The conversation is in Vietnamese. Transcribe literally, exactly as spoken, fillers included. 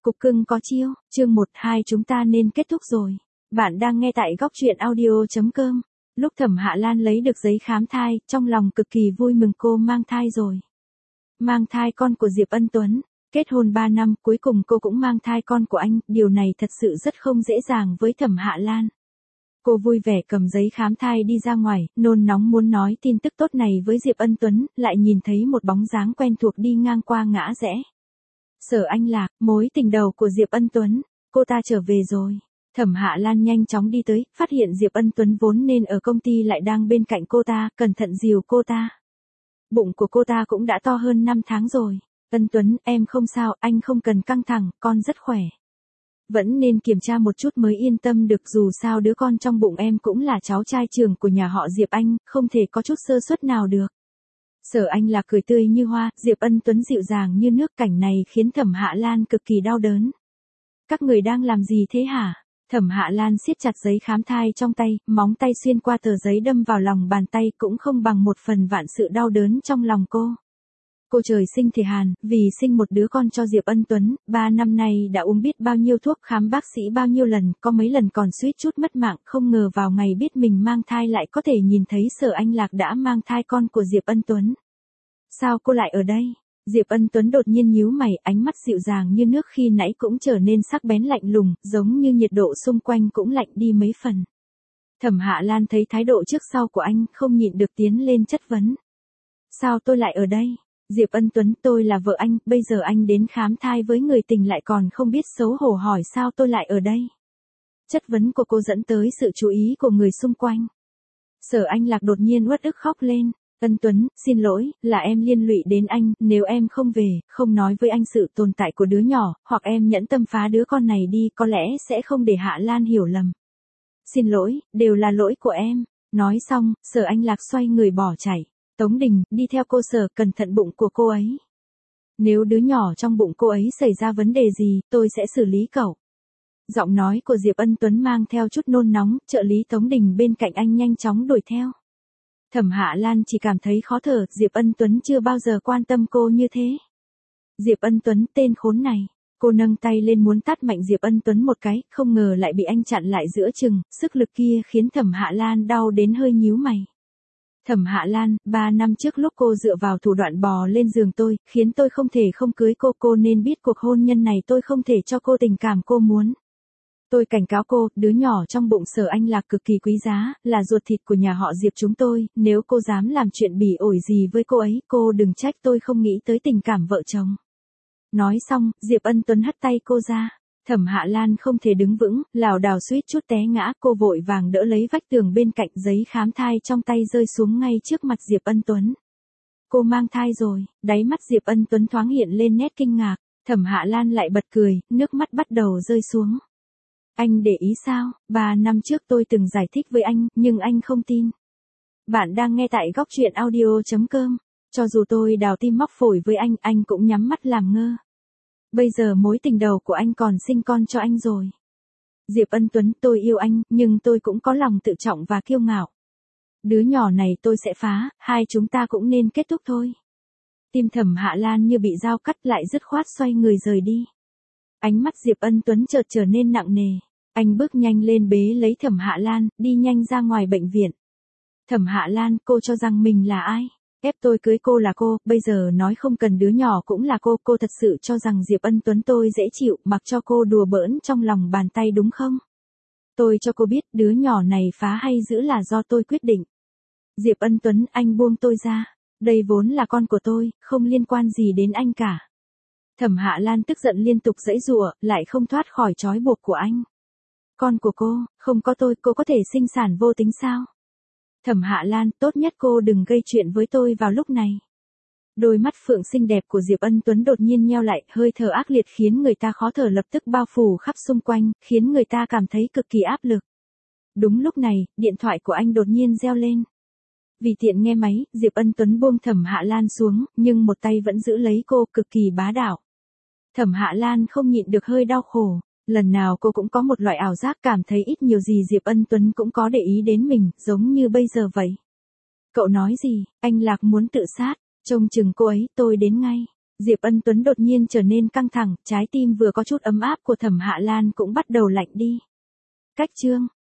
Cục cưng có chiêu, chương một hai chúng ta nên kết thúc rồi. Bạn đang nghe tại góc truyện audio.com. Lúc Thẩm Hạ Lan lấy được giấy khám thai, trong lòng cực kỳ vui mừng cô mang thai rồi. Mang thai con của Diệp Ân Tuấn. Kết hôn ba năm, cuối cùng cô cũng mang thai con của anh, điều này thật sự rất không dễ dàng với Thẩm Hạ Lan. Cô vui vẻ cầm giấy khám thai đi ra ngoài, nôn nóng muốn nói tin tức tốt này với Diệp Ân Tuấn, lại nhìn thấy một bóng dáng quen thuộc đi ngang qua ngã rẽ. Sở Anh Lạc, mối tình đầu của Diệp Ân Tuấn, cô ta trở về rồi. Thẩm Hạ Lan nhanh chóng đi tới, phát hiện Diệp Ân Tuấn vốn nên ở công ty lại đang bên cạnh cô ta, cẩn thận dìu cô ta. Bụng của cô ta cũng đã to hơn năm tháng rồi. Ân Tuấn, em không sao, anh không cần căng thẳng, con rất khỏe. Vẫn nên kiểm tra một chút mới yên tâm được, dù sao đứa con trong bụng em cũng là cháu trai trưởng của nhà họ Diệp Anh, không thể có chút sơ suất nào được. Sở Anh Lạc cười tươi như hoa, Diệp Ân Tuấn dịu dàng như nước, cảnh này khiến Thẩm Hạ Lan cực kỳ đau đớn. Các người đang làm gì thế hả? Thẩm Hạ Lan siết chặt giấy khám thai trong tay, móng tay xuyên qua tờ giấy đâm vào lòng bàn tay cũng không bằng một phần vạn sự đau đớn trong lòng cô. Cô trời sinh thể hàn, vì sinh một đứa con cho Diệp Ân Tuấn, ba năm nay đã uống biết bao nhiêu thuốc, khám bác sĩ bao nhiêu lần, có mấy lần còn suýt chút mất mạng, không ngờ vào ngày biết mình mang thai lại có thể nhìn thấy Sở Anh Lạc đã mang thai con của Diệp Ân Tuấn. Sao cô lại ở đây? Diệp Ân Tuấn đột nhiên nhíu mày, ánh mắt dịu dàng như nước khi nãy cũng trở nên sắc bén lạnh lùng, giống như nhiệt độ xung quanh cũng lạnh đi mấy phần. Thẩm Hạ Lan thấy thái độ trước sau của anh, không nhịn được tiến lên chất vấn. Sao tôi lại ở đây? Diệp Ân Tuấn, tôi là vợ anh, bây giờ anh đến khám thai với người tình lại còn không biết xấu hổ hỏi sao tôi lại ở đây. Chất vấn của cô dẫn tới sự chú ý của người xung quanh. Sở Anh Lạc đột nhiên uất ức khóc lên. Ân Tuấn, xin lỗi, là em liên lụy đến anh, nếu em không về, không nói với anh sự tồn tại của đứa nhỏ, hoặc em nhẫn tâm phá đứa con này đi, có lẽ sẽ không để Hạ Lan hiểu lầm. Xin lỗi, đều là lỗi của em. Nói xong, Sở Anh Lạc xoay người bỏ chạy. Tống Đình, đi theo cô Sở, cẩn thận bụng của cô ấy. Nếu đứa nhỏ trong bụng cô ấy xảy ra vấn đề gì, tôi sẽ xử lý cậu. Giọng nói của Diệp Ân Tuấn mang theo chút nôn nóng, trợ lý Tống Đình bên cạnh anh nhanh chóng đuổi theo. Thẩm Hạ Lan chỉ cảm thấy khó thở, Diệp Ân Tuấn chưa bao giờ quan tâm cô như thế. Diệp Ân Tuấn, tên khốn này. Cô nâng tay lên muốn tát mạnh Diệp Ân Tuấn một cái, không ngờ lại bị anh chặn lại giữa chừng, sức lực kia khiến Thẩm Hạ Lan đau đến hơi nhíu mày. Thẩm Hạ Lan, ba năm trước lúc cô dựa vào thủ đoạn bò lên giường tôi, khiến tôi không thể không cưới cô, cô nên biết cuộc hôn nhân này tôi không thể cho cô tình cảm cô muốn. Tôi cảnh cáo cô, đứa nhỏ trong bụng Sở Anh Lạc cực kỳ quý giá, là ruột thịt của nhà họ Diệp chúng tôi, nếu cô dám làm chuyện bỉ ổi gì với cô ấy, cô đừng trách tôi không nghĩ tới tình cảm vợ chồng. Nói xong, Diệp Ân Tuấn hất tay cô ra. Thẩm Hạ Lan không thể đứng vững, lảo đảo suýt chút té ngã, cô vội vàng đỡ lấy vách tường bên cạnh, giấy khám thai trong tay rơi xuống ngay trước mặt Diệp Ân Tuấn. Cô mang thai rồi, đáy mắt Diệp Ân Tuấn thoáng hiện lên nét kinh ngạc, Thẩm Hạ Lan lại bật cười, nước mắt bắt đầu rơi xuống. Anh để ý sao, ba năm trước tôi từng giải thích với anh, nhưng anh không tin. Bạn đang nghe tại góc truyện audio.com, cho dù tôi đào tim móc phổi với anh, anh cũng nhắm mắt làm ngơ. Bây giờ mối tình đầu của anh còn sinh con cho anh rồi. Diệp Ân Tuấn, tôi yêu anh, nhưng tôi cũng có lòng tự trọng và kiêu ngạo. Đứa nhỏ này tôi sẽ phá, hai chúng ta cũng nên kết thúc thôi. Tim Thẩm Hạ Lan như bị dao cắt, lại dứt khoát xoay người rời đi. Ánh mắt Diệp Ân Tuấn chợt trở nên nặng nề. Anh bước nhanh lên bế lấy Thẩm Hạ Lan, đi nhanh ra ngoài bệnh viện. Thẩm Hạ Lan, cô cho rằng mình là ai? Ép tôi cưới cô là cô, bây giờ nói không cần đứa nhỏ cũng là cô, cô thật sự cho rằng Diệp Ân Tuấn tôi dễ chịu, mặc cho cô đùa bỡn trong lòng bàn tay đúng không? Tôi cho cô biết, đứa nhỏ này phá hay giữ là do tôi quyết định. Diệp Ân Tuấn, anh buông tôi ra. Đây vốn là con của tôi, không liên quan gì đến anh cả. Thẩm Hạ Lan tức giận liên tục giãy giụa, lại không thoát khỏi trói buộc của anh. Con của cô, không có tôi, cô có thể sinh sản vô tính sao? Thẩm Hạ Lan, tốt nhất cô đừng gây chuyện với tôi vào lúc này. Đôi mắt phượng xinh đẹp của Diệp Ân Tuấn đột nhiên nheo lại, hơi thở ác liệt khiến người ta khó thở lập tức bao phủ khắp xung quanh, khiến người ta cảm thấy cực kỳ áp lực. Đúng lúc này, điện thoại của anh đột nhiên reo lên. Vì tiện nghe máy, Diệp Ân Tuấn buông Thẩm Hạ Lan xuống, nhưng một tay vẫn giữ lấy cô, cực kỳ bá đạo. Thẩm Hạ Lan không nhịn được hơi đau khổ. Lần nào cô cũng có một loại ảo giác cảm thấy ít nhiều gì Diệp Ân Tuấn cũng có để ý đến mình, giống như bây giờ vậy. Cậu nói gì, anh Lạc muốn tự sát, trông chừng cô ấy, tôi đến ngay. Diệp Ân Tuấn đột nhiên trở nên căng thẳng, trái tim vừa có chút ấm áp của Thẩm Hạ Lan cũng bắt đầu lạnh đi. Cách chương